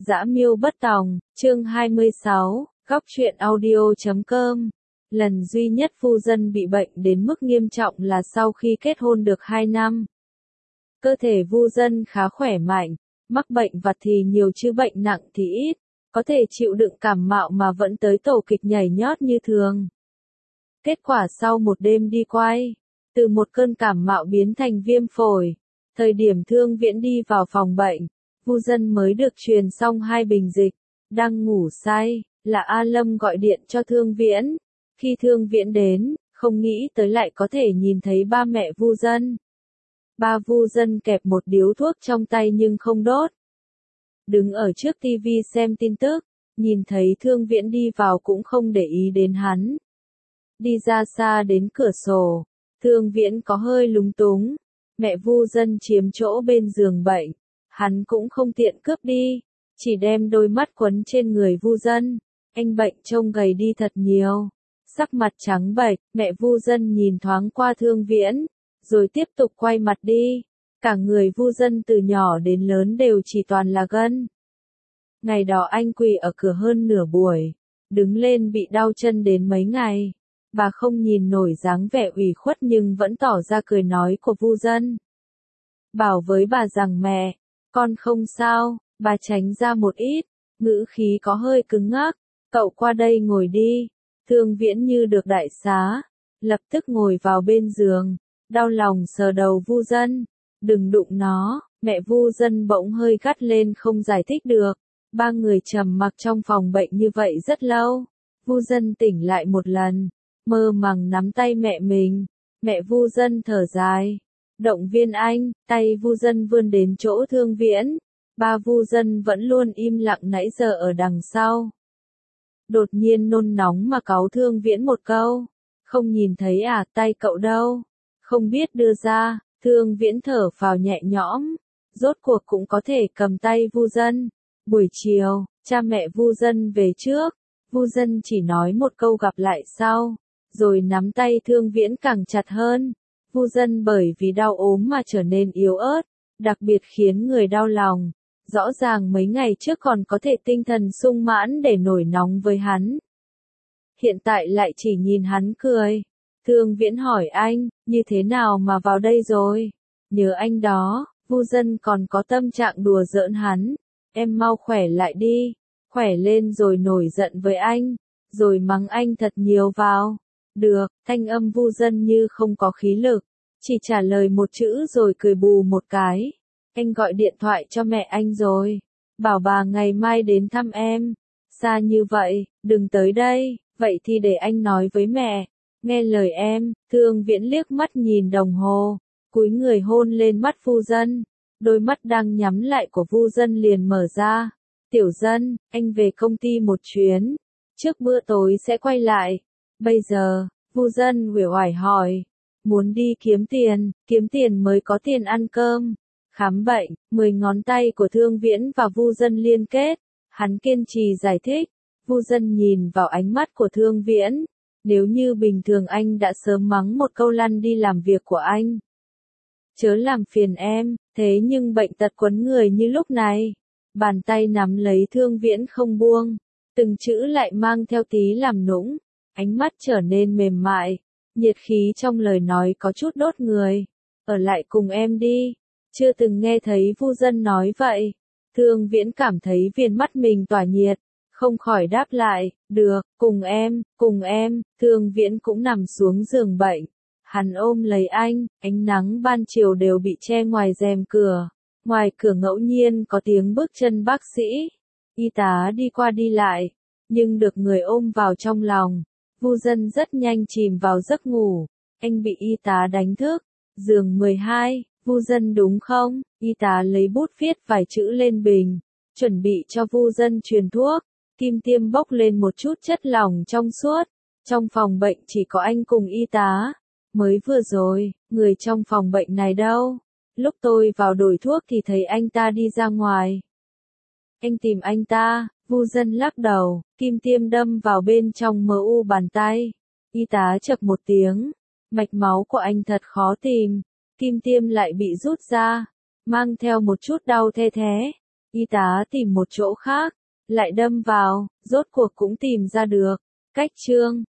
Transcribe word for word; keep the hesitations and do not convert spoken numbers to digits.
Dã Miêu Bất Tòng, chương hai mươi sáu, góc truyện audio chấm com. Lần duy nhất Vu Dân bị bệnh đến mức nghiêm trọng là sau khi kết hôn được hai năm. Cơ thể Vu Dân khá khỏe mạnh, mắc bệnh vặt thì nhiều chứ bệnh nặng thì ít, có thể chịu đựng cảm mạo mà vẫn tới tổ kịch nhảy nhót như thường. Kết quả sau một đêm đi quay, từ một cơn cảm mạo biến thành viêm phổi. Thời điểm Thương Viễn đi vào phòng bệnh, Vu Dân mới được truyền xong hai bình dịch, đang ngủ say, là A Lâm gọi điện cho Thương Viễn. Khi Thương Viễn đến, không nghĩ tới lại có thể nhìn thấy ba mẹ Vu Dân. Ba Vu Dân kẹp một điếu thuốc trong tay nhưng không đốt. Đứng ở trước tivi xem tin tức, nhìn thấy Thương Viễn đi vào cũng không để ý đến hắn. Đi ra xa đến cửa sổ, Thương Viễn có hơi lúng túng. Mẹ Vu Dân chiếm chỗ bên giường bệnh, hắn cũng không tiện cướp đi, chỉ đem đôi mắt quấn trên người Vu Dân. Anh bệnh trông gầy đi thật nhiều, sắc mặt trắng bệch. Mẹ Vu Dân nhìn thoáng qua Thương Viễn, rồi tiếp tục quay mặt đi. Cả người Vu Dân từ nhỏ đến lớn đều chỉ toàn là gân. Ngày đó anh quỳ ở cửa hơn nửa buổi, đứng lên bị đau chân đến mấy ngày. Bà không nhìn nổi dáng vẻ ủy khuất nhưng vẫn tỏ ra cười nói của Vu Dân. Bảo với bà rằng mẹ, con không sao, bà tránh ra một ít, ngữ khí có hơi cứng ngắc. Cậu qua đây ngồi đi. Thương Viễn như được đại xá, lập tức ngồi vào bên giường, đau lòng sờ đầu Vu Dân. Đừng đụng nó. Mẹ Vu Dân bỗng hơi gắt lên không giải thích được. Ba người trầm mặc trong phòng bệnh như vậy rất lâu. Vu Dân tỉnh lại một lần, mơ màng nắm tay mẹ mình. Mẹ Vu Dân thở dài, động viên anh. Tay Vu Dân vươn đến chỗ Thương Viễn. Ba Vu Dân vẫn luôn im lặng nãy giờ ở đằng sau. Đột nhiên nôn nóng mà cáu Thương Viễn một câu. Không nhìn thấy à, tay cậu đâu? Không biết đưa ra. Thương Viễn thở phào nhẹ nhõm, rốt cuộc cũng có thể cầm tay Vu Dân. Buổi chiều, cha mẹ Vu Dân về trước. Vu Dân chỉ nói một câu gặp lại sau, rồi nắm tay Thương Viễn càng chặt hơn. Vu Dân bởi vì đau ốm mà trở nên yếu ớt, đặc biệt khiến người đau lòng. Rõ ràng mấy ngày trước còn có thể tinh thần sung mãn để nổi nóng với hắn. Hiện tại lại chỉ nhìn hắn cười. Thương Viễn hỏi anh, như thế nào mà vào đây rồi? Nhớ anh đó. Vu Dân còn có tâm trạng đùa giỡn hắn. Em mau khỏe lại đi. Khỏe lên rồi nổi giận với anh, rồi mắng anh thật nhiều vào. Được. Thanh âm Vu Dân như không có khí lực, chỉ trả lời một chữ rồi cười bù một cái. Anh gọi điện thoại cho mẹ anh rồi, bảo bà ngày mai đến thăm em. Xa như vậy, đừng tới đây. Vậy thì để anh nói với mẹ. Nghe lời em. Thương Viễn liếc mắt nhìn đồng hồ, cúi người hôn lên mắt Vu Dân. Đôi mắt đang nhắm lại của Vu Dân liền mở ra. Tiểu Dân, anh về công ty một chuyến, trước bữa tối sẽ quay lại. Bây giờ, Vu Dân uể oải hỏi. Muốn đi kiếm tiền, kiếm tiền mới có tiền ăn cơm. Khám bệnh. Mười ngón tay của Thương Viễn và Vu Dân liên kết. Hắn kiên trì giải thích. Vu Dân nhìn vào ánh mắt của Thương Viễn. Nếu như bình thường anh đã sớm mắng một câu lăn đi làm việc của anh. Chớ làm phiền em. Thế nhưng bệnh tật quấn người như lúc này. Bàn tay nắm lấy Thương Viễn không buông. Từng chữ lại mang theo tí làm nũng. Ánh mắt trở nên mềm mại. Nhiệt khí trong lời nói có chút đốt người. Ở lại cùng em đi. Chưa từng nghe thấy Vu Dân nói vậy. Thương Viễn cảm thấy viền mắt mình tỏa nhiệt. Không khỏi đáp lại. Được, cùng em, cùng em. Thương Viễn cũng nằm xuống giường bệnh. Hắn ôm lấy anh. Ánh nắng ban chiều đều bị che ngoài rèm cửa. Ngoài cửa ngẫu nhiên có tiếng bước chân bác sĩ. Y tá đi qua đi lại. Nhưng được người ôm vào trong lòng. Vu Dân rất nhanh chìm vào giấc ngủ. Anh bị y tá đánh thức. Giường mười hai. Vu Dân đúng không? Y tá lấy bút viết vài chữ lên bình, chuẩn bị cho Vu Dân truyền thuốc. Kim tiêm bốc lên một chút chất lỏng trong suốt. Trong phòng bệnh chỉ có anh cùng y tá. Mới vừa rồi, người trong phòng bệnh này đâu? Lúc tôi vào đổi thuốc thì thấy anh ta đi ra ngoài. Anh tìm anh ta. Vu Dân lắc đầu. Kim tiêm đâm vào bên trong mờ u bàn tay. Y tá chậc một tiếng. Mạch máu của anh thật khó tìm. Kim tiêm lại bị rút ra, mang theo một chút đau the thé. Y tá tìm một chỗ khác, lại đâm vào, rốt cuộc cũng tìm ra được. Cách chương